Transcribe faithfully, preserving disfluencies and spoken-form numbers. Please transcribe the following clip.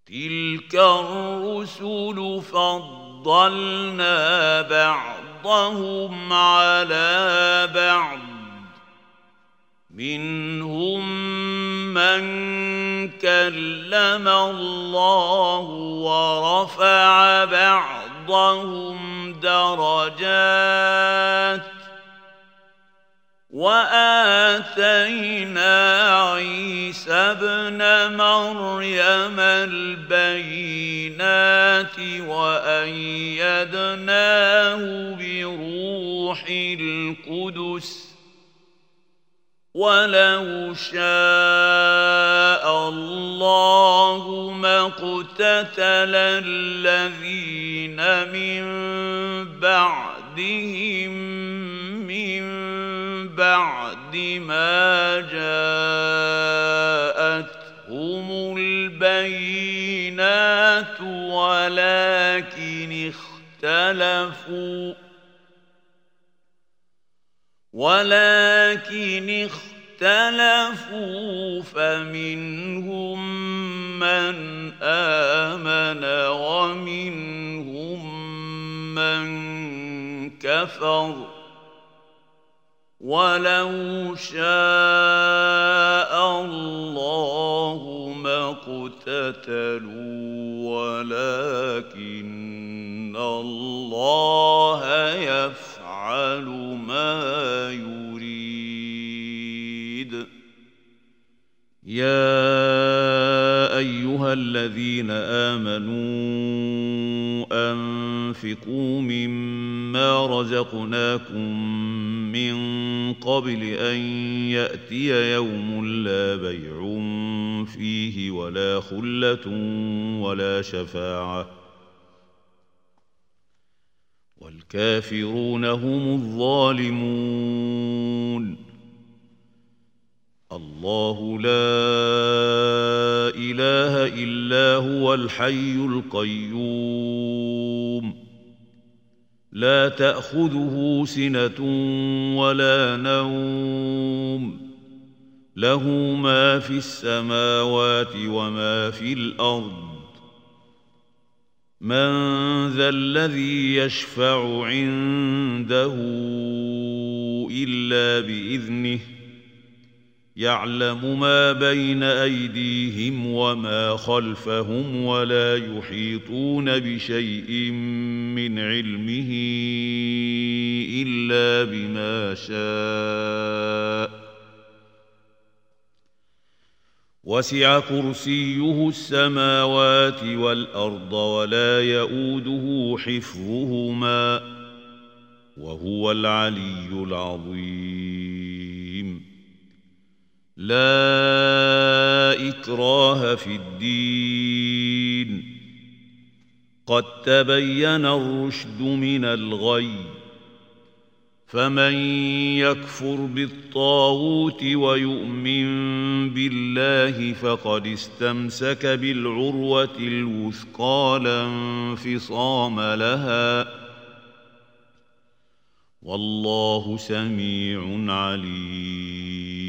تلك الرسل فضلنا بعضهم على بعض منهم من كلم الله ورفع بعضهم درجات وآتينا عيسى ابن مريم البينات وأيدناه بروح القدس ولو شاء الله ما اقتتل الذين من بعدهم من بعد ما جاءتهم البينات ولكن اختلفوا ولكن اختلفوا فمنهم من آمن ومنهم من كفر ولو شاء الله ما اقتتلوا ولكن الله يفعل ما يريد. يا أيها الذين آمنوا أنفقوا مما رزقناكم من قبل أن يأتي يوم لا بيع فيه ولا خلة ولا شفاعة والكافرون هم الظالمون. الله لا إله إلا هو الحي القيوم لا تأخذه سنة ولا نوم له ما في السماوات وما في الأرض من ذا الذي يشفع عنده إلا بإذنه يعلم ما بين أيديهم وما خلفهم ولا يحيطون بشيء من علمه إلا بما شاء وسع كرسيه السماوات والأرض ولا يؤوده حفظهما وهو العلي العظيم. لا إكراه في الدين قد تبين الرشد من الغي فمن يكفر بالطاغوت ويؤمن بالله فقد استمسك بالعروة الوثقى لا انفصام لها والله سميع عليم.